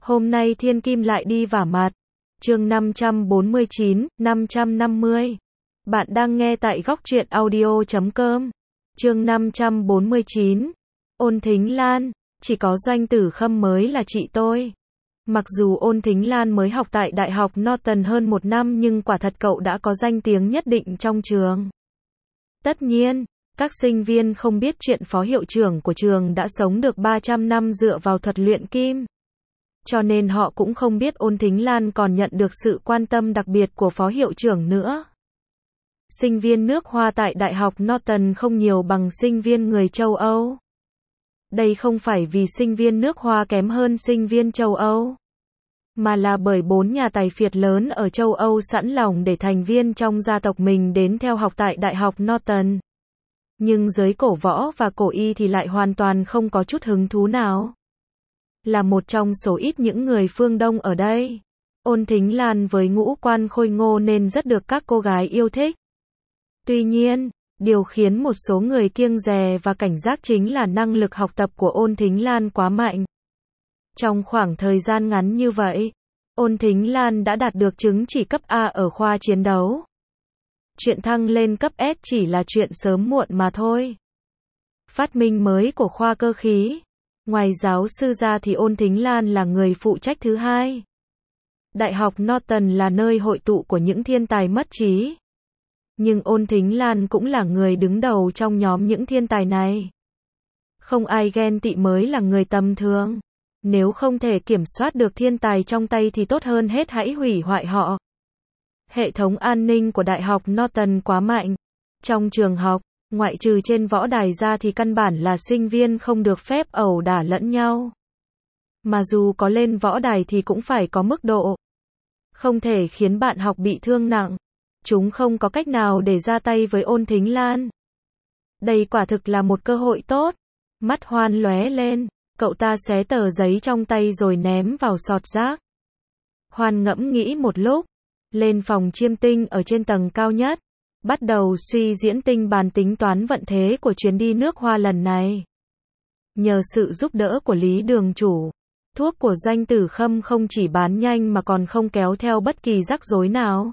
Hôm nay thiên kim lại đi vả mặt. Chương 549, 550. Bạn đang nghe tại góc truyện audio.com. Chương 549. Ôn Thính Lan, chỉ có Doanh Tử Khâm mới là chị tôi. Mặc dù Ôn Thính Lan mới học tại Đại học Norton hơn 1 năm nhưng quả thật cậu đã có danh tiếng nhất định trong trường. Tất nhiên, các sinh viên không biết chuyện phó hiệu trưởng của trường đã sống được 300 năm dựa vào thuật luyện kim. Cho nên họ cũng không biết Ôn Thính Lan còn nhận được sự quan tâm đặc biệt của phó hiệu trưởng nữa. Sinh viên nước Hoa tại Đại học Norton không nhiều bằng sinh viên người châu Âu. Đây không phải vì sinh viên nước Hoa kém hơn sinh viên châu Âu, mà là bởi 4 nhà tài phiệt lớn ở châu Âu sẵn lòng để thành viên trong gia tộc mình đến theo học tại Đại học Norton. Nhưng giới cổ võ và cổ y thì lại hoàn toàn không có chút hứng thú nào. Là một trong số ít những người phương Đông ở đây, Ôn Thính Lan với ngũ quan khôi ngô nên rất được các cô gái yêu thích. Tuy nhiên, điều khiến một số người kiêng dè và cảnh giác chính là năng lực học tập của Ôn Thính Lan quá mạnh. Trong khoảng thời gian ngắn như vậy, Ôn Thính Lan đã đạt được chứng chỉ cấp A ở khoa chiến đấu. Chuyện thăng lên cấp S chỉ là chuyện sớm muộn mà thôi. Phát minh mới của khoa cơ khí. Ngoài giáo sư ra thì Ôn Thính Lan là người phụ trách thứ hai. Đại học Norton là nơi hội tụ của những thiên tài mất trí. Nhưng Ôn Thính Lan cũng là người đứng đầu trong nhóm những thiên tài này. Không ai ghen tị mới là người tầm thường. Nếu không thể kiểm soát được thiên tài trong tay thì tốt hơn hết hãy hủy hoại họ. Hệ thống an ninh của Đại học Norton quá mạnh. Trong trường học, ngoại trừ trên võ đài ra thì căn bản là sinh viên không được phép ẩu đả lẫn nhau. Mà dù có lên võ đài thì cũng phải có mức độ. Không thể khiến bạn học bị thương nặng. Chúng không có cách nào để ra tay với Ôn Thính Lan. Đây quả thực là một cơ hội tốt. Mắt Hoan lóe lên, cậu ta xé tờ giấy trong tay rồi ném vào sọt rác. Hoan ngẫm nghĩ một lúc, lên phòng chiêm tinh ở trên tầng cao nhất, bắt đầu suy diễn tinh bàn tính toán vận thế của chuyến đi nước Hoa lần này. Nhờ sự giúp đỡ của Lý đường chủ, thuốc của Doanh Tử Khâm không chỉ bán nhanh mà còn không kéo theo bất kỳ rắc rối nào.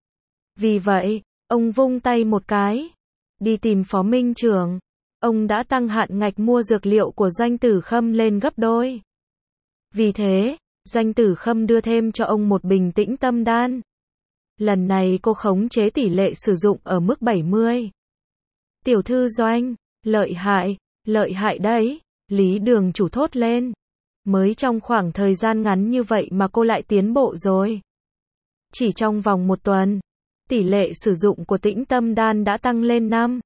Vì vậy, ông vung tay một cái, đi tìm Phó Minh Trưởng. Ông đã tăng hạn ngạch mua dược liệu của Doanh Tử Khâm lên gấp đôi. Vì thế, Doanh Tử Khâm đưa thêm cho ông một bình tĩnh tâm đan. Lần này cô khống chế tỷ lệ sử dụng ở mức 70. Tiểu thư Doanh, lợi hại đấy, Lý đường chủ thốt lên. Mới trong khoảng thời gian ngắn như vậy mà cô lại tiến bộ rồi. Chỉ trong vòng 1 tuần, tỷ lệ sử dụng của tĩnh tâm đan đã tăng lên 5.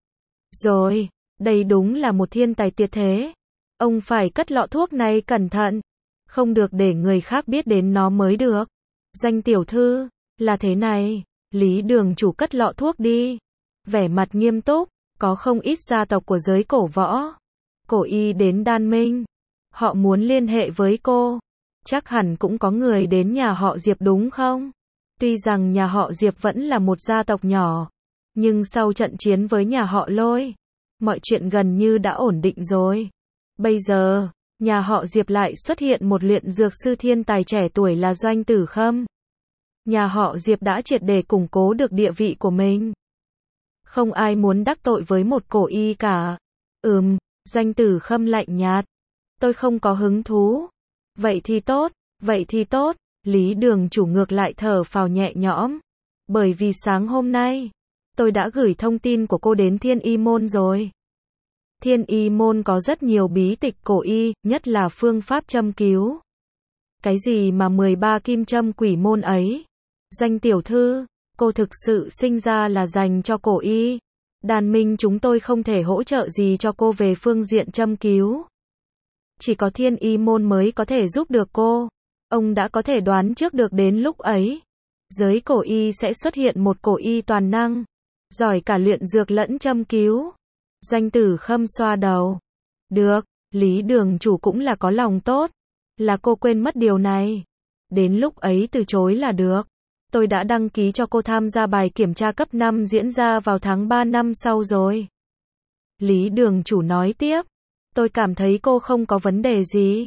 Rồi, đây đúng là một thiên tài tuyệt thế. Ông phải cất lọ thuốc này cẩn thận. Không được để người khác biết đến nó mới được. Doanh tiểu thư, là thế này, Lý đường chủ cất lọ thuốc đi. Vẻ mặt nghiêm túc, có không ít gia tộc của giới cổ võ, cổ y đến Đan Minh. Họ muốn liên hệ với cô. Chắc hẳn cũng có người đến nhà họ Diệp đúng không? Tuy rằng nhà họ Diệp vẫn là một gia tộc nhỏ, nhưng sau trận chiến với nhà họ Lôi, mọi chuyện gần như đã ổn định rồi. Bây giờ, nhà họ Diệp lại xuất hiện một luyện dược sư thiên tài trẻ tuổi là Doanh Tử Khâm. Nhà họ Diệp đã triệt để củng cố được địa vị của mình. Không ai muốn đắc tội với một cổ y cả. Doanh Tử Khâm lạnh nhạt. Tôi không có hứng thú. Vậy thì tốt. Lý đường chủ ngược lại thở phào nhẹ nhõm. Bởi vì sáng hôm nay, tôi đã gửi thông tin của cô đến Thiên Y Môn rồi. Thiên Y Môn có rất nhiều bí tịch cổ y, nhất là phương pháp châm cứu. Cái gì mà 13 kim châm quỷ môn ấy? Doanh tiểu thư, cô thực sự sinh ra là dành cho cổ y. Đan Minh chúng tôi không thể hỗ trợ gì cho cô về phương diện châm cứu. Chỉ có Thiên Y Môn mới có thể giúp được cô. Ông đã có thể đoán trước được đến lúc ấy, giới cổ y sẽ xuất hiện một cổ y toàn năng, giỏi cả luyện dược lẫn châm cứu. Doanh Tử Khâm xoa đầu. Được, Lý đường chủ cũng là có lòng tốt. Là cô quên mất điều này. Đến lúc ấy từ chối là được. Tôi đã đăng ký cho cô tham gia bài kiểm tra cấp 5 diễn ra vào tháng 3 năm sau rồi. Lý đường chủ nói tiếp. Tôi cảm thấy cô không có vấn đề gì.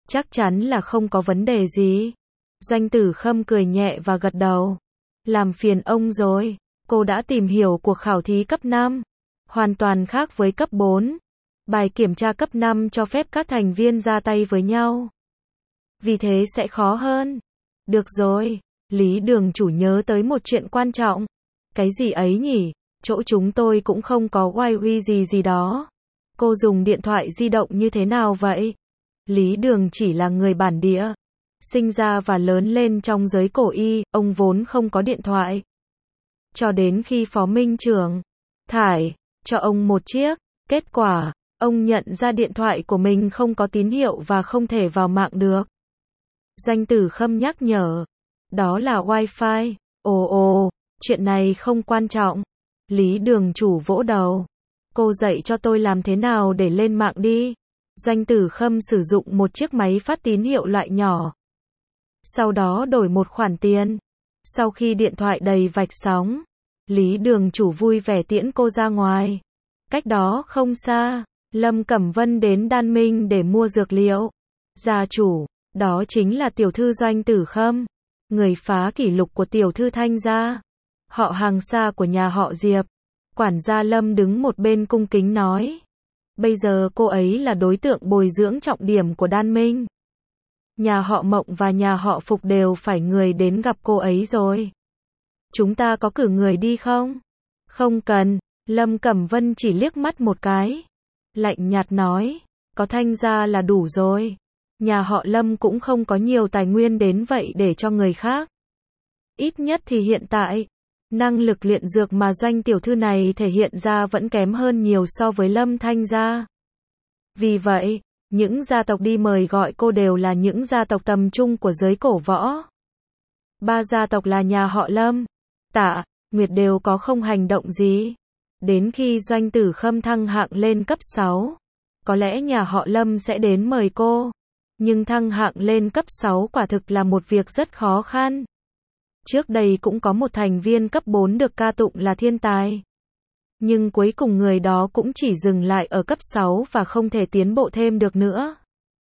Chắc chắn là không có vấn đề gì. Doanh Tử Khâm cười nhẹ và gật đầu. Làm phiền ông rồi, cô đã tìm hiểu cuộc khảo thí cấp 5. Hoàn toàn khác với cấp 4. Bài kiểm tra cấp 5 cho phép các thành viên ra tay với nhau. Vì thế sẽ khó hơn. Được rồi, Lý Đường chủ nhớ tới một chuyện quan trọng. Cái gì ấy nhỉ? Chỗ chúng tôi cũng không có wifi gì đó. Cô dùng điện thoại di động như thế nào vậy? Lý Đường chỉ là người bản địa. Sinh ra và lớn lên trong giới cổ y, ông vốn không có điện thoại. Cho đến khi Phó Minh Trưởng thải cho ông một chiếc, kết quả, ông nhận ra điện thoại của mình không có tín hiệu và không thể vào mạng được. Doanh Tử Khâm nhắc nhở. Đó là wifi. Ồ, chuyện này không quan trọng. Lý Đường chủ vỗ đầu. Cô dạy cho tôi làm thế nào để lên mạng đi. Doanh Tử Khâm sử dụng một chiếc máy phát tín hiệu loại nhỏ. Sau đó đổi một khoản tiền. Sau khi điện thoại đầy vạch sóng, Lý Đường chủ vui vẻ tiễn cô ra ngoài. Cách đó không xa, Lâm Cẩm Vân đến Đan Minh để mua dược liệu. Gia chủ, đó chính là tiểu thư Doanh Tử Khâm, người phá kỷ lục của tiểu thư Thanh gia, họ hàng xa của nhà họ Diệp. Quản gia Lâm đứng một bên cung kính nói. Bây giờ cô ấy là đối tượng bồi dưỡng trọng điểm của Đan Minh. Nhà họ Mộng và nhà họ Phục đều phải người đến gặp cô ấy rồi. Chúng ta có cử người đi không? Không cần, Lâm Cẩm Vân chỉ liếc mắt một cái. Lạnh nhạt nói, có Thanh gia là đủ rồi. Nhà họ Lâm cũng không có nhiều tài nguyên đến vậy để cho người khác. Ít nhất thì hiện tại, năng lực luyện dược mà Doanh tiểu thư này thể hiện ra vẫn kém hơn nhiều so với Lâm Thanh gia. Vì vậy, những gia tộc đi mời gọi cô đều là những gia tộc tầm trung của giới cổ võ. 3 gia tộc là nhà họ Lâm, Tạ, Nguyệt đều có không hành động gì. Đến khi Doanh Tử Khâm thăng hạng lên cấp 6, có lẽ nhà họ Lâm sẽ đến mời cô. Nhưng thăng hạng lên cấp 6 quả thực là một việc rất khó khăn. Trước đây cũng có một thành viên cấp 4 được ca tụng là thiên tài. Nhưng cuối cùng người đó cũng chỉ dừng lại ở cấp 6 và không thể tiến bộ thêm được nữa.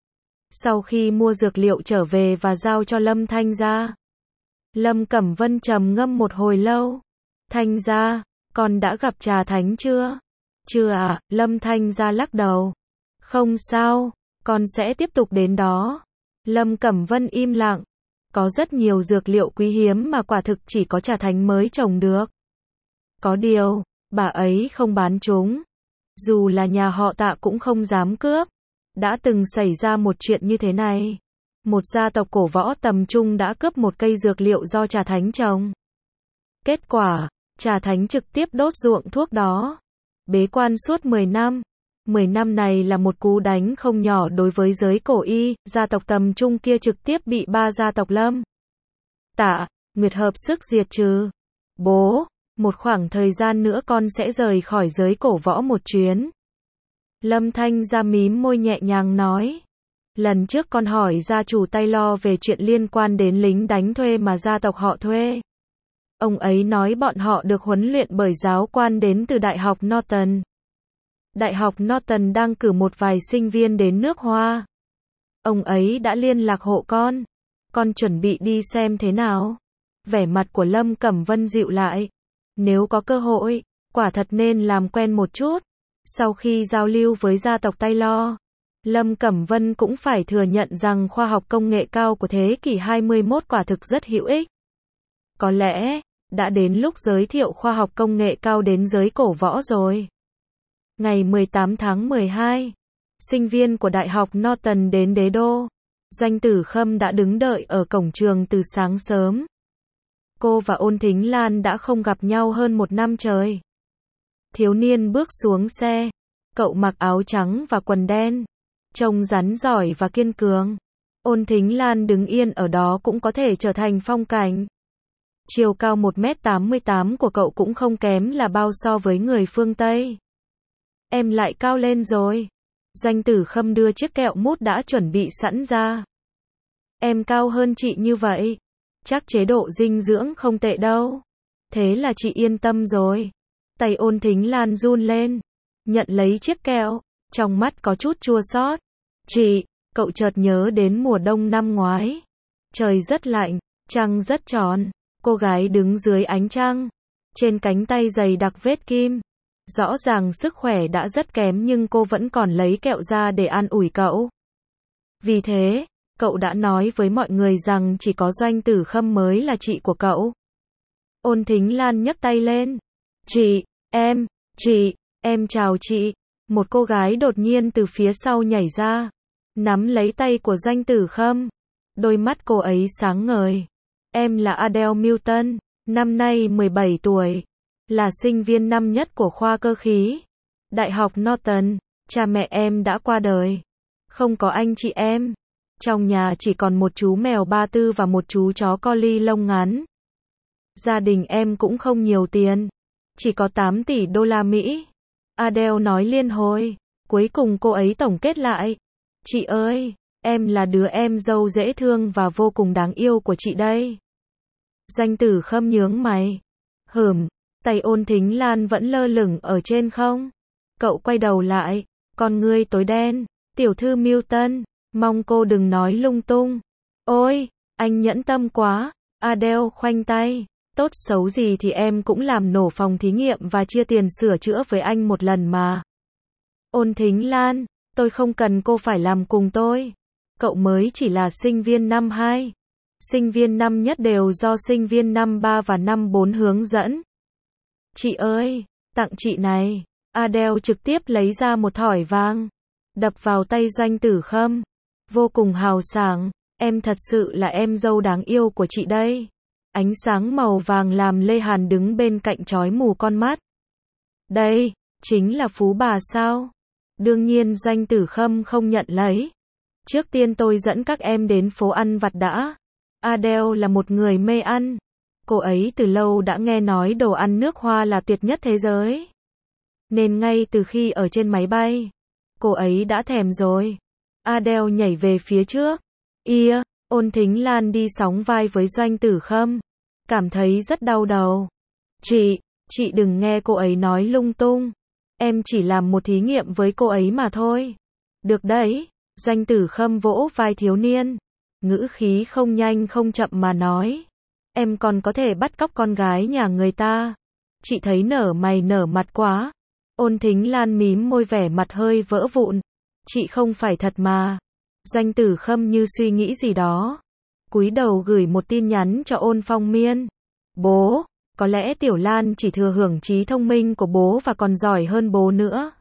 Sau khi mua dược liệu trở về và giao cho Lâm Thanh gia, Lâm Cẩm Vân trầm ngâm một hồi lâu. Thanh gia, con đã gặp Trà Thánh chưa? Chưa ạ, Lâm Thanh gia lắc đầu. Không sao, con sẽ tiếp tục đến đó. Lâm Cẩm Vân im lặng. Có rất nhiều dược liệu quý hiếm mà quả thực chỉ có Trà Thánh mới trồng được. Có điều, bà ấy không bán chúng. Dù là nhà họ Tạ cũng không dám cướp. Đã từng xảy ra một chuyện như thế này. Một gia tộc cổ võ tầm trung đã cướp một cây dược liệu do Trà Thánh trồng. Kết quả, Trà Thánh trực tiếp đốt ruộng thuốc đó. Bế quan suốt 10 năm. 10 năm này là một cú đánh không nhỏ đối với giới cổ y, gia tộc tầm trung kia trực tiếp bị 3 gia tộc Lâm, Tạ, Nguyệt hợp sức diệt trừ. Bố, một khoảng thời gian nữa con sẽ rời khỏi giới cổ võ một chuyến. Lâm Thanh gia mím môi nhẹ nhàng nói. Lần trước con hỏi gia chủ Taylor về chuyện liên quan đến lính đánh thuê mà gia tộc họ thuê. Ông ấy nói bọn họ được huấn luyện bởi giáo quan đến từ Đại học Norton. Đại học Norton đang cử một vài sinh viên đến nước Hoa. Ông ấy đã liên lạc hộ con chuẩn bị đi xem thế nào. Vẻ mặt của Lâm Cẩm Vân dịu lại. Nếu có cơ hội, quả thật nên làm quen một chút. Sau khi giao lưu với gia tộc Taylor, Lâm Cẩm Vân cũng phải thừa nhận rằng khoa học công nghệ cao của thế kỷ 21 quả thực rất hữu ích. Có lẽ, đã đến lúc giới thiệu khoa học công nghệ cao đến giới cổ võ rồi. Ngày 18 tháng 12, sinh viên của Đại học Norton đến đế đô. Doanh Tử Khâm đã đứng đợi ở cổng trường từ sáng sớm. Cô và Ôn Thính Lan đã không gặp nhau hơn 1 năm trời. Thiếu niên bước xuống xe. Cậu mặc áo trắng và quần đen. Trông rắn giỏi và kiên cường. Ôn Thính Lan đứng yên ở đó cũng có thể trở thành phong cảnh. Chiều cao 1m88 của cậu cũng không kém là bao so với người phương Tây. Em lại cao lên rồi. Doanh Tử Khâm đưa chiếc kẹo mút đã chuẩn bị sẵn ra. Em cao hơn chị như vậy. Chắc chế độ dinh dưỡng không tệ đâu. Thế là chị yên tâm rồi. Tay Ôn Thính Lan run lên. Nhận lấy chiếc kẹo. Trong mắt có chút chua xót. Chị, Cậu chợt nhớ đến mùa đông năm ngoái. Trời rất lạnh, trăng rất tròn. Cô gái đứng dưới ánh trăng. Trên cánh tay dày đặc vết kim. Rõ ràng sức khỏe đã rất kém nhưng cô vẫn còn lấy kẹo ra để an ủi cậu. Vì thế, cậu đã nói với mọi người rằng chỉ có Doanh Tử Khâm mới là chị của cậu. Ôn Thính Lan nhấc tay lên. Chị, em chào chị. Một cô gái đột nhiên từ phía sau nhảy ra, nắm lấy tay của Doanh Tử Khâm. Đôi mắt cô ấy sáng ngời. Em là Adele Milton, năm nay 17 tuổi, là sinh viên năm nhất của khoa cơ khí, Đại học Norton. Cha mẹ em đã qua đời, không có anh chị em. Trong nhà chỉ còn một chú mèo Ba Tư và một chú chó collie lông ngắn. Gia đình em cũng không nhiều tiền, chỉ có 8 tỷ đô la Mỹ. Adele nói liên hồi, cuối cùng cô ấy tổng kết lại. Chị ơi, em là đứa em dâu dễ thương và vô cùng đáng yêu của chị đây. Doanh Tử Khâm nhướng mày. Tay Ôn Thính Lan vẫn lơ lửng ở trên không. Cậu quay đầu lại, con ngươi tối đen. Tiểu thư Milton, mong cô đừng nói lung tung. Ôi, anh nhẫn tâm quá. Adele khoanh tay. Tốt xấu gì thì em cũng làm nổ phòng thí nghiệm và chia tiền sửa chữa với anh một lần mà. Ôn Thính Lan, tôi không cần cô phải làm cùng tôi. Cậu mới chỉ là sinh viên năm 2. Sinh viên năm nhất đều do sinh viên năm 3 và năm 4 hướng dẫn. Chị ơi, tặng chị này. Adele trực tiếp lấy ra một thỏi vàng, đập vào tay Doanh Tử Khâm. Vô cùng hào sảng, em thật sự là em dâu đáng yêu của chị đây. Ánh sáng màu vàng làm Lê Hàn đứng bên cạnh chói mù con mắt. Đây, chính là phú bà sao? Đương nhiên Doanh Tử Khâm không nhận lấy. Trước tiên tôi dẫn các em đến phố ăn vặt đã. Adele là một người mê ăn. Cô ấy từ lâu đã nghe nói đồ ăn nước Hoa là tuyệt nhất thế giới. Nên ngay từ khi ở trên máy bay, cô ấy đã thèm rồi. Adele nhảy về phía trước. Ôn Thính Lan đi sóng vai với Doanh Tử Khâm. Cảm thấy rất đau đầu. Chị đừng nghe cô ấy nói lung tung. Em chỉ làm một thí nghiệm với cô ấy mà thôi. Được đấy. Doanh Tử Khâm vỗ vai thiếu niên. Ngữ khí không nhanh không chậm mà nói. Em còn có thể bắt cóc con gái nhà người ta. Chị thấy nở mày nở mặt quá. Ôn Thính Lan mím môi vẻ mặt hơi vỡ vụn. Chị không phải thật mà. Doanh Tử Khâm như suy nghĩ gì đó. Cúi đầu gửi một tin nhắn cho Ôn Phong Miên. Bố, có lẽ Tiểu Lan chỉ thừa hưởng trí thông minh của bố và còn giỏi hơn bố nữa.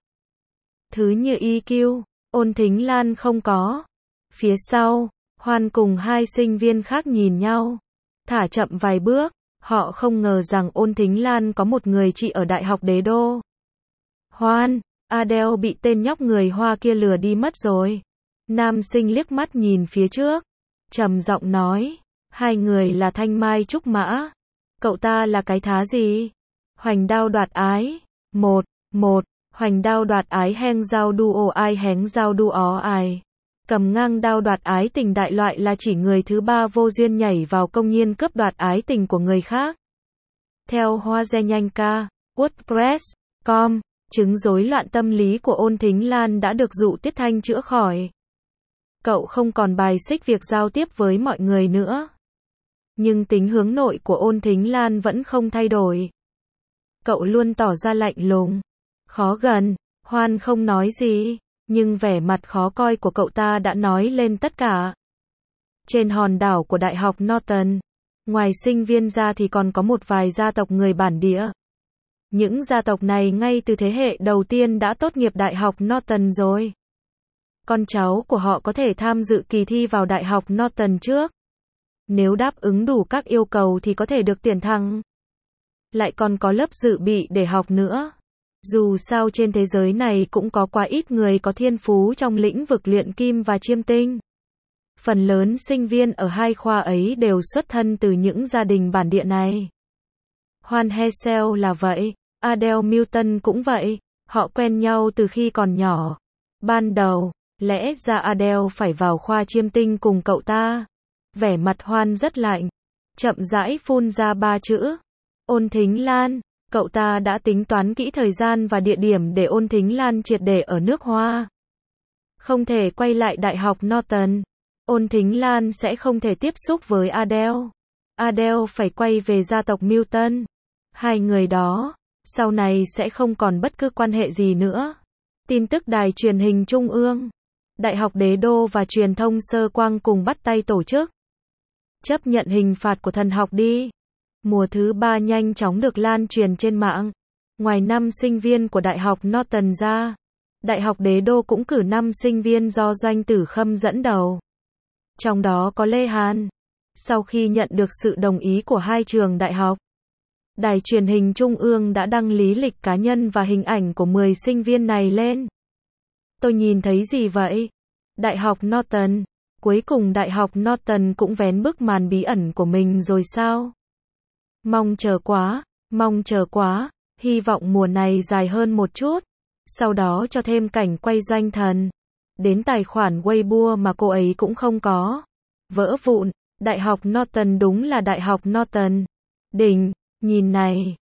Thứ như EQ, Ôn Thính Lan không có. Phía sau, Hoan cùng hai sinh viên khác nhìn nhau. Thả chậm vài bước, họ không ngờ rằng Ôn Thính Lan có một người chị ở Đại học Đế Đô. Hoan, Adele bị tên nhóc người Hoa kia lừa đi mất rồi. Nam sinh liếc mắt nhìn phía trước, trầm giọng nói, hai người là thanh mai trúc mã. Cậu ta là cái thá gì? Hoành đao đoạt ái. Một, hoành đao đoạt ái heng giao đu ồ ai hén giao đu ó ai. Cầm ngang đao đoạt ái tình đại loại là chỉ người thứ ba vô duyên nhảy vào công nhiên cướp đoạt ái tình của người khác. Theo Hoa Ge Nhanh Ca, WordPress.com, chứng rối loạn tâm lý của Ôn Thính Lan đã được Dụ Tiết Thanh chữa khỏi. Cậu không còn bài xích việc giao tiếp với mọi người nữa. Nhưng tính hướng nội của Ôn Thính Lan vẫn không thay đổi. Cậu luôn tỏ ra lạnh lùng, khó gần. Hoan không nói gì, nhưng vẻ mặt khó coi của cậu ta đã nói lên tất cả. Trên hòn đảo của Đại học Norton, ngoài sinh viên ra thì còn có một vài gia tộc người bản địa. Những gia tộc này ngay từ thế hệ đầu tiên đã tốt nghiệp Đại học Norton rồi. Con cháu của họ có thể tham dự kỳ thi vào Đại học Norton trước. Nếu đáp ứng đủ các yêu cầu thì có thể được tuyển thẳng. Lại còn có lớp dự bị để học nữa. Dù sao trên thế giới này cũng có quá ít người có thiên phú trong lĩnh vực luyện kim và chiêm tinh. Phần lớn sinh viên ở hai khoa ấy đều xuất thân từ những gia đình bản địa này. Hoan Hesel là vậy, Adele Milton cũng vậy, họ quen nhau từ khi còn nhỏ. Ban đầu, lẽ ra Adele phải vào khoa chiêm tinh cùng cậu ta. Vẻ mặt Hoan rất lạnh, chậm rãi phun ra 3 chữ. Ôn Thính Lan, cậu ta đã tính toán kỹ thời gian và địa điểm để Ôn Thính Lan triệt để ở nước Hoa. Không thể quay lại Đại học Norton. Ôn Thính Lan sẽ không thể tiếp xúc với Adele. Adele phải quay về gia tộc Milton. Hai người đó, sau này sẽ không còn bất cứ quan hệ gì nữa. Tin tức đài truyền hình Trung ương, Đại học Đế Đô và truyền thông Sơ Quang cùng bắt tay tổ chức. Chấp nhận hình phạt của thần học đi. Mùa thứ 3 nhanh chóng được lan truyền trên mạng. Ngoài 5 sinh viên của Đại học Norton ra, Đại học Đế Đô cũng cử 5 sinh viên do Doanh Tử Khâm dẫn đầu. Trong đó có Lê Hàn. Sau khi nhận được sự đồng ý của hai trường đại học, đài truyền hình Trung ương đã đăng lý lịch cá nhân và hình ảnh của 10 sinh viên này lên. Tôi nhìn thấy gì vậy? Đại học Norton. Cuối cùng Đại học Norton cũng vén bức màn bí ẩn của mình rồi sao? Mong chờ quá, hy vọng mùa này dài hơn một chút. Sau đó cho thêm cảnh quay Doanh Thần. Đến tài khoản Weibo mà cô ấy cũng không có. Vỡ vụn, Đại học Norton đúng là Đại học Norton. Đỉnh, nhìn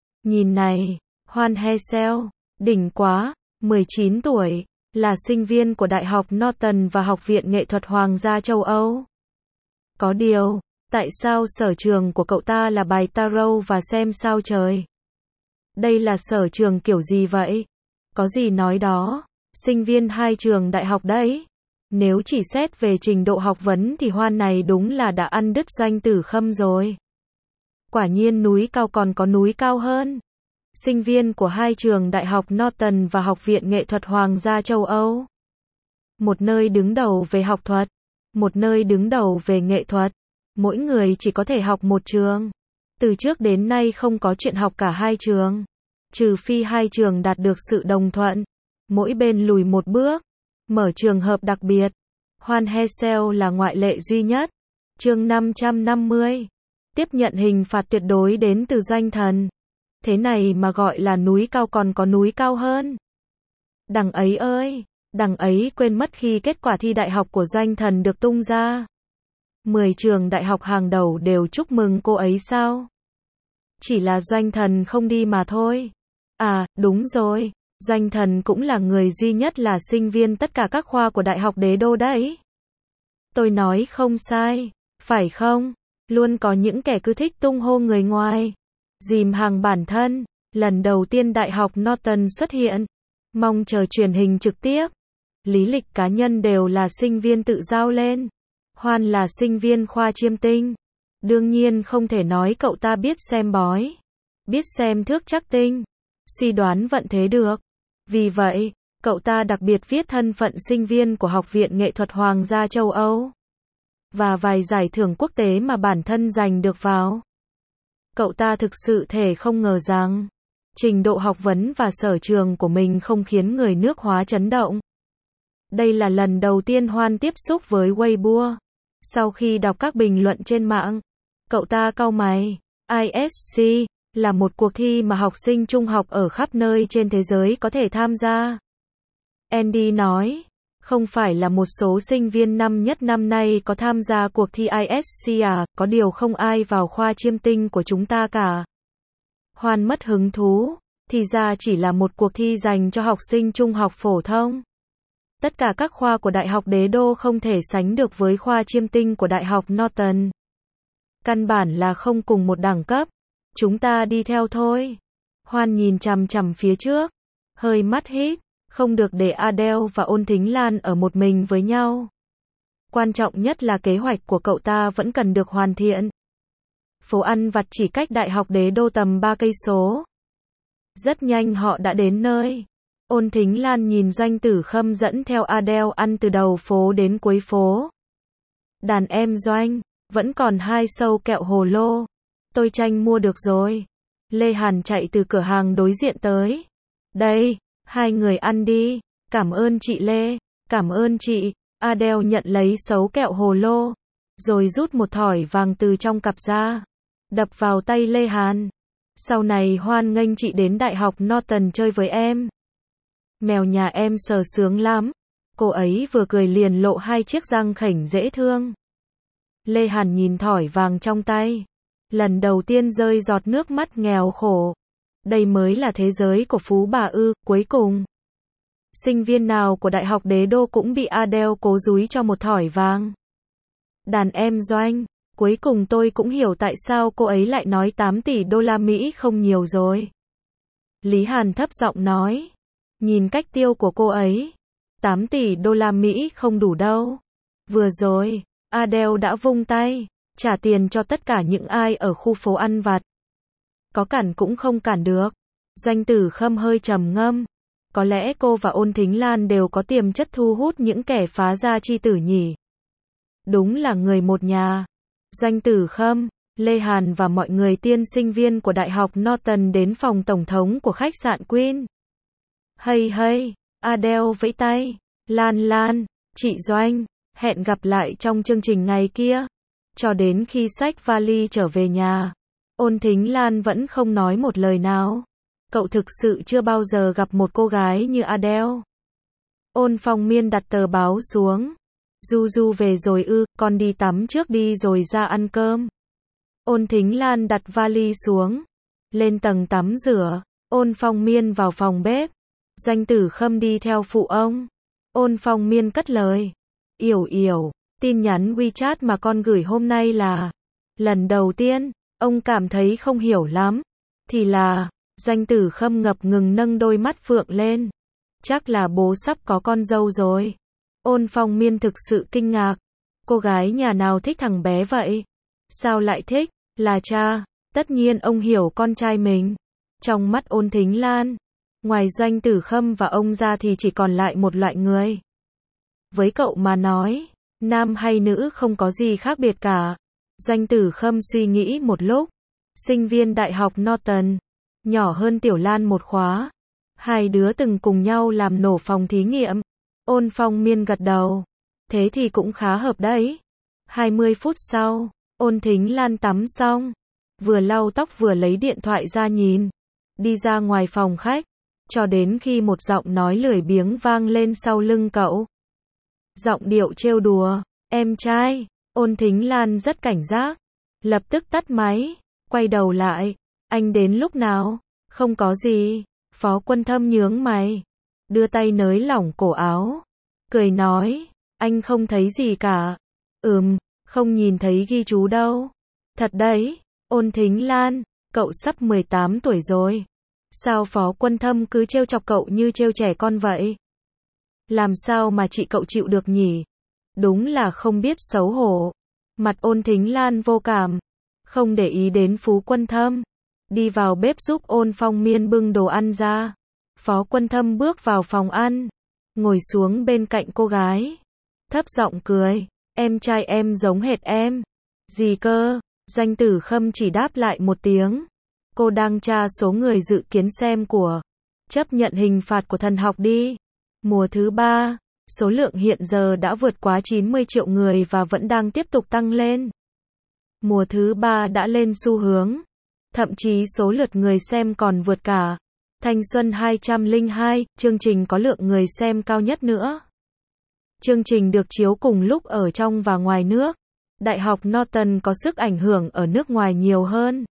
này, Hoan Hesel, đỉnh quá, 19 tuổi, là sinh viên của Đại học Norton và Học viện Nghệ thuật Hoàng gia châu Âu. Có điều, tại sao sở trường của cậu ta là bài tarot và xem sao trời? Đây là sở trường kiểu gì vậy? Có gì nói đó, sinh viên hai trường đại học đấy. Nếu chỉ xét về trình độ học vấn thì Hoan này đúng là đã ăn đứt Doanh Tử Khâm rồi. Quả nhiên núi cao còn có núi cao hơn. Sinh viên của hai trường Đại học Norton và Học viện Nghệ thuật Hoàng gia châu Âu. Một nơi đứng đầu về học thuật, một nơi đứng đầu về nghệ thuật. Mỗi người chỉ có thể học một trường. Từ trước đến nay không có chuyện học cả hai trường. Trừ phi hai trường đạt được sự đồng thuận. Mỗi bên lùi một bước. Mở trường hợp đặc biệt. Hoan Hesel là ngoại lệ duy nhất. Chương 550. Tiếp nhận hình phạt tuyệt đối đến từ Doanh Thần. Thế này mà gọi là núi cao còn có núi cao hơn. Đằng ấy ơi, đằng ấy quên mất khi kết quả thi đại học của Doanh Thần được tung ra. 10 trường đại học hàng đầu đều chúc mừng cô ấy sao? Chỉ là Doanh Thần không đi mà thôi. À, đúng rồi, Doanh Thần cũng là người duy nhất là sinh viên tất cả các khoa của Đại học Đế Đô đấy. Tôi nói không sai, phải không? Luôn có những kẻ cứ thích tung hô người ngoài. Dìm hàng bản thân. Lần đầu tiên Đại học Norton xuất hiện. Mong chờ truyền hình trực tiếp. Lý lịch cá nhân đều là sinh viên tự giao lên. Hoan là sinh viên khoa chiêm tinh. Đương nhiên không thể nói cậu ta biết xem bói, biết xem thước trắc tinh, suy đoán vận thế được. Vì vậy, cậu ta đặc biệt viết thân phận sinh viên của Học viện Nghệ thuật Hoàng gia châu Âu. Và vài giải thưởng quốc tế mà bản thân giành được vào. Cậu ta thực sự thể không ngờ rằng, trình độ học vấn và sở trường của mình không khiến người nước Hóa chấn động. Đây là lần đầu tiên Hoan tiếp xúc với Weibo. Sau khi đọc các bình luận trên mạng, cậu ta cau mày. ISC là một cuộc thi mà học sinh trung học ở khắp nơi trên thế giới có thể tham gia. Andy nói, không phải là một số sinh viên năm nhất năm nay có tham gia cuộc thi ISC à, có điều không ai vào khoa chiêm tinh của chúng ta cả. Hoan mất hứng thú, thì ra chỉ là một cuộc thi dành cho học sinh trung học phổ thông. Tất cả các khoa của Đại học Đế Đô không thể sánh được với khoa chiêm tinh của Đại học Norton. Căn bản là không cùng một đẳng cấp. Chúng ta đi theo thôi. Hoan nhìn chằm chằm phía trước, hơi mắt híp, không được để Adele và Ôn Thính Lan ở một mình với nhau. Quan trọng nhất là kế hoạch của cậu ta vẫn cần được hoàn thiện. Phố ăn vặt chỉ cách Đại học Đế Đô tầm 3 cây số. Rất nhanh họ đã đến nơi. Ôn Thính Lan nhìn Doanh Tử Khâm dẫn theo Adele ăn từ đầu phố đến cuối phố. Đàn em Doanh, vẫn còn 2 sâu kẹo hồ lô. Tôi tranh mua được rồi. Lê Hàn chạy từ cửa hàng đối diện tới. Đây, hai người ăn đi. Cảm ơn chị Lê. Cảm ơn chị. Adele nhận lấy sấu kẹo hồ lô. Rồi rút một thỏi vàng từ trong cặp ra. Đập vào tay Lê Hàn. Sau này hoan nghênh chị đến Đại học Norton chơi với em. Mèo nhà em sờ sướng lắm. Cô ấy vừa cười liền lộ 2 chiếc răng khểnh dễ thương. Lê Hàn nhìn thỏi vàng trong tay. Lần đầu tiên rơi giọt nước mắt nghèo khổ. Đây mới là thế giới của phú bà ư, cuối cùng. Sinh viên nào của Đại học Đế Đô cũng bị Adele cố dúi cho một thỏi vàng. Đàn em Doanh, cuối cùng tôi cũng hiểu tại sao cô ấy lại nói 8 tỷ đô la Mỹ không nhiều rồi. Lý Hàn thấp giọng nói. Nhìn cách tiêu của cô ấy, 8 tỷ đô la Mỹ không đủ đâu. Vừa rồi, Adele đã vung tay, trả tiền cho tất cả những ai ở khu phố ăn vặt. Có cản cũng không cản được. Doanh Tử Khâm hơi trầm ngâm. Có lẽ cô và Ôn Thính Lan đều có tiềm chất thu hút những kẻ phá gia chi tử nhỉ. Đúng là người một nhà. Doanh Tử Khâm, Lê Hàn và mọi người tiên sinh viên của Đại học Norton đến phòng tổng thống của khách sạn Queen. Hey hey, Adele vẫy tay. Lan, chị Doanh, hẹn gặp lại trong chương trình ngày kia. Cho đến khi xách vali trở về nhà, Ôn Thính Lan vẫn không nói một lời nào. Cậu thực sự chưa bao giờ gặp một cô gái như Adele. Ôn Phong Miên đặt tờ báo xuống. Du về rồi ư, con đi tắm trước đi rồi ra ăn cơm. Ôn Thính Lan đặt vali xuống. Lên tầng tắm rửa. Ôn Phong Miên vào phòng bếp. Doanh Tử Khâm đi theo phụ ông. Ôn Phong Miên cất lời. Yểu, tin nhắn WeChat mà con gửi hôm nay là... Lần đầu tiên, ông cảm thấy không hiểu lắm. Thì là... Doanh Tử Khâm ngập ngừng nâng đôi mắt phượng lên. Chắc là bố sắp có con dâu rồi. Ôn Phong Miên thực sự kinh ngạc. Cô gái nhà nào thích thằng bé vậy? Sao lại thích? Là cha. Tất nhiên ông hiểu con trai mình. Trong mắt Ôn Thính Lan, ngoài Doanh Tử Khâm và ông ra thì chỉ còn lại một loại người. Với cậu mà nói, nam hay nữ không có gì khác biệt cả. Doanh Tử Khâm suy nghĩ một lúc. Sinh viên Đại học Norton, nhỏ hơn Tiểu Lan một khóa. Hai đứa từng cùng nhau làm nổ phòng thí nghiệm. Ôn Phong Miên gật đầu. Thế thì cũng khá hợp đấy. 20 phút sau, Ôn Thính Lan tắm xong, vừa lau tóc vừa lấy điện thoại ra nhìn. Đi ra ngoài phòng khách, cho đến khi một giọng nói lười biếng vang lên sau lưng cậu. Giọng điệu trêu đùa. Em trai. Ôn Thính Lan rất cảnh giác. Lập tức tắt máy, quay đầu lại. Anh đến lúc nào? Không có gì. Phó Quân Thâm nhướng mày, đưa tay nới lỏng cổ áo, cười nói, anh không thấy gì cả. Không nhìn thấy ghi chú đâu. Thật đấy. Ôn Thính Lan, cậu sắp 18 tuổi rồi. Sao Phó Quân Thâm cứ trêu chọc cậu như trêu trẻ con vậy? Làm sao mà chị cậu chịu được nhỉ? Đúng là không biết xấu hổ. Mặt Ôn Thính Lan vô cảm, không để ý đến Phú Quân Thâm. Đi vào bếp giúp Ôn Phong Miên bưng đồ ăn ra. Phó Quân Thâm bước vào phòng ăn, ngồi xuống bên cạnh cô gái, thấp giọng cười. Em trai em giống hệt em. Gì cơ? Doanh Tử Khâm chỉ đáp lại một tiếng. Cô đang tra số người dự kiến xem của chấp nhận hình phạt của thần học đi. Mùa thứ 3, số lượng hiện giờ đã vượt quá 90 triệu người và vẫn đang tiếp tục tăng lên. Mùa thứ 3 đã lên xu hướng. Thậm chí số lượt người xem còn vượt cả Thanh Xuân 202, chương trình có lượng người xem cao nhất nữa. Chương trình được chiếu cùng lúc ở trong và ngoài nước. Đại học Norton có sức ảnh hưởng ở nước ngoài nhiều hơn.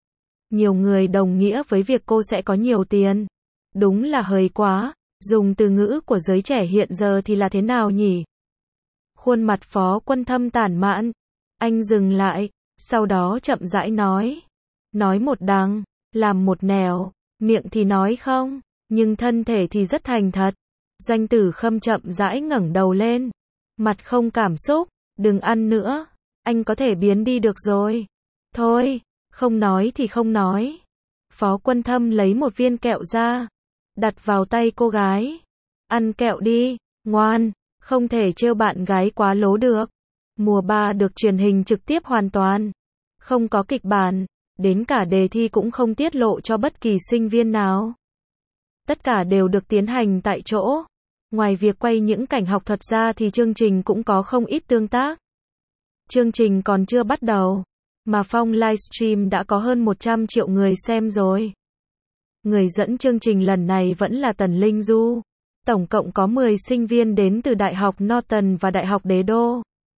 Nhiều người đồng nghĩa với việc cô sẽ có nhiều tiền. Đúng là hời quá. Dùng từ ngữ của giới trẻ hiện giờ thì là thế nào nhỉ? Khuôn mặt Phó Quân Thâm tản mạn. Anh dừng lại, sau đó chậm rãi nói. Nói một đằng, làm một nẻo, miệng thì nói không, nhưng thân thể thì rất thành thật. Doanh Tử Khâm chậm rãi ngẩng đầu lên, mặt không cảm xúc. Đừng ăn nữa, anh có thể biến đi được rồi. Thôi, không nói thì không nói. Phó Quân Thâm lấy một viên kẹo ra, đặt vào tay cô gái. Ăn kẹo đi, ngoan, không thể trêu bạn gái quá lố được. Mùa 3 được truyền hình trực tiếp hoàn toàn, không có kịch bản, đến cả đề thi cũng không tiết lộ cho bất kỳ sinh viên nào. Tất cả đều được tiến hành tại chỗ. Ngoài việc quay những cảnh học thuật ra thì chương trình cũng có không ít tương tác. Chương trình còn chưa bắt đầu, mà phong livestream đã có hơn 100 triệu người xem rồi. Người dẫn chương trình lần này vẫn là Tần Linh Du. Tổng cộng có 10 sinh viên đến từ Đại học Norton và Đại học Đế Đô.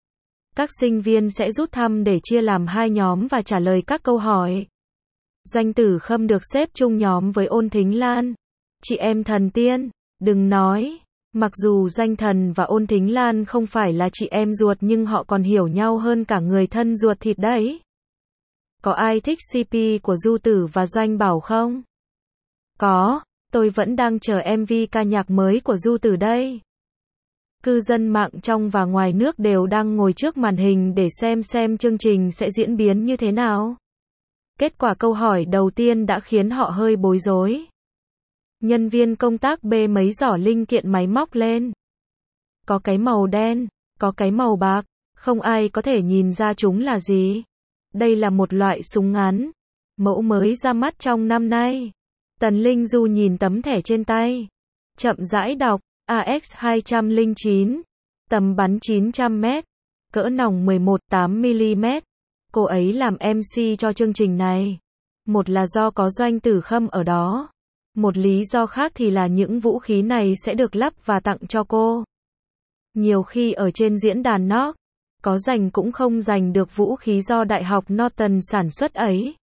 Các sinh viên sẽ rút thăm để chia làm 2 nhóm và trả lời các câu hỏi. Doanh Tử Khâm được xếp chung nhóm với Ôn Thính Lan. Chị em thần tiên, Đừng nói, mặc dù Doanh Thần và Ôn Thính Lan không phải là chị em ruột nhưng họ còn hiểu nhau hơn cả người thân ruột thịt đấy. Có ai thích CP của Du Tử và Doanh Bảo không? Có, tôi vẫn đang chờ MV ca nhạc mới của Du Tử đây. Cư dân mạng trong và ngoài nước đều đang ngồi trước màn hình để xem chương trình sẽ diễn biến như thế nào. Kết quả câu hỏi đầu tiên đã khiến họ hơi bối rối. Nhân viên công tác bê mấy giỏ linh kiện máy móc lên. Có cái màu đen, có cái màu bạc, không ai có thể nhìn ra chúng là gì. Đây là một loại súng ngắn, mẫu mới ra mắt trong năm nay. Tần Linh Du nhìn tấm thẻ trên tay, chậm rãi đọc, AX209, tầm bắn 900m, cỡ nòng 11.8mm. Cô ấy làm MC cho chương trình này. Một là do có Doanh Tử Khâm ở đó. Một lý do khác thì là những vũ khí này sẽ được lắp và tặng cho cô. Nhiều khi ở trên diễn đàn NOC, có giành cũng không giành được vũ khí do Đại học Norton sản xuất ấy.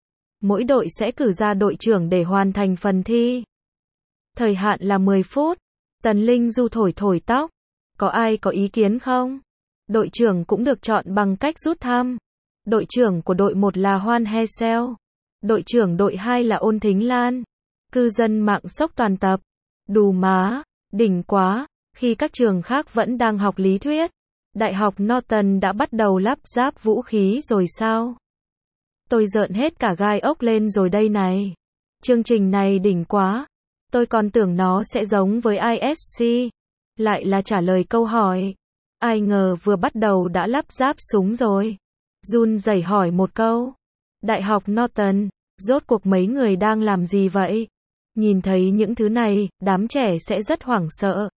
Mỗi đội sẽ cử ra đội trưởng để hoàn thành phần thi. Thời hạn là 10 phút. Tần Linh Du thổi tóc. Có ai có ý kiến không? Đội trưởng cũng được chọn bằng cách rút thăm. Đội trưởng của đội 1 là Hoan He Seo. Đội trưởng đội 2 là Ôn Thính Lan. Cư dân mạng sốc toàn tập. Đù má, đỉnh quá. Khi các trường khác vẫn đang học lý thuyết, Đại học Norton đã bắt đầu lắp ráp vũ khí rồi sao? Tôi rợn hết cả gai ốc lên rồi đây này. Chương trình này đỉnh quá. Tôi còn tưởng nó sẽ giống với ISC. Lại là trả lời câu hỏi. Ai ngờ vừa bắt đầu đã lắp ráp súng rồi. Run rẩy hỏi một câu. Đại học Norton, rốt cuộc mấy người đang làm gì vậy? Nhìn thấy những thứ này, đám trẻ sẽ rất hoảng sợ.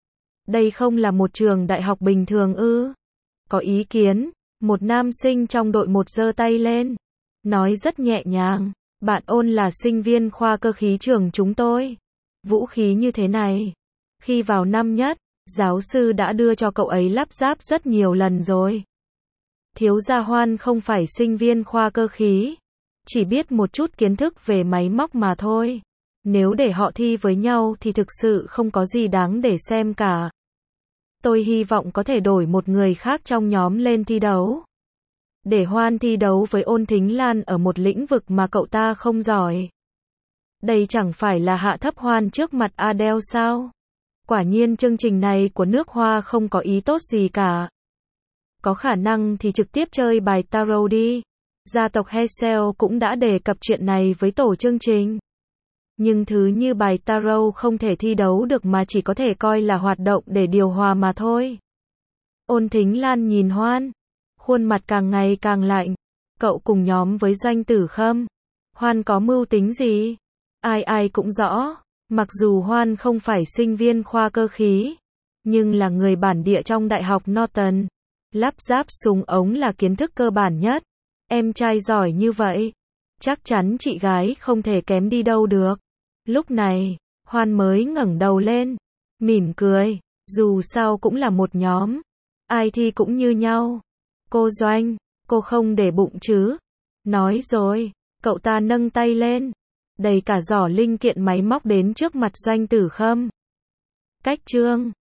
Đây không là một trường đại học bình thường ư? Có ý kiến, một nam sinh trong đội 1 giơ tay lên. Nói rất nhẹ nhàng, bạn Ôn là sinh viên khoa cơ khí trường chúng tôi. Vũ khí như thế này, khi vào năm nhất, giáo sư đã đưa cho cậu ấy lắp ráp rất nhiều lần rồi. Thiếu gia Hoan không phải sinh viên khoa cơ khí, chỉ biết một chút kiến thức về máy móc mà thôi. Nếu để họ thi với nhau thì thực sự không có gì đáng để xem cả. Tôi hy vọng có thể đổi một người khác trong nhóm lên thi đấu. Để Hoan thi đấu với Ôn Thính Lan ở một lĩnh vực mà cậu ta không giỏi. Đây chẳng phải là hạ thấp Hoan trước mặt Adele sao? Quả nhiên chương trình này của nước Hoa không có ý tốt gì cả. Có khả năng thì trực tiếp chơi bài tarot đi. Gia tộc Hesel cũng đã đề cập chuyện này với tổ chương trình. Nhưng thứ như bài tarot không thể thi đấu được mà chỉ có thể coi là hoạt động để điều hòa mà thôi. Ôn Thính Lan nhìn Hoan, khuôn mặt càng ngày càng lạnh. Cậu cùng nhóm với Doanh Tử Khâm. Hoan có mưu tính gì? Ai cũng rõ. Mặc dù Hoan không phải sinh viên khoa cơ khí, nhưng là người bản địa trong Đại học Norton. Lắp ráp súng ống là kiến thức cơ bản nhất. Em trai giỏi như vậy, chắc chắn chị gái không thể kém đi đâu được. Lúc này, Hoan mới ngẩng đầu lên, mỉm cười, dù sao cũng là một nhóm. Ai thi cũng như nhau. Cô Doanh, cô không để bụng chứ? Nói rồi, cậu ta nâng tay lên, đầy cả giỏ linh kiện máy móc đến trước mặt Doanh Tử Khâm. Cách chương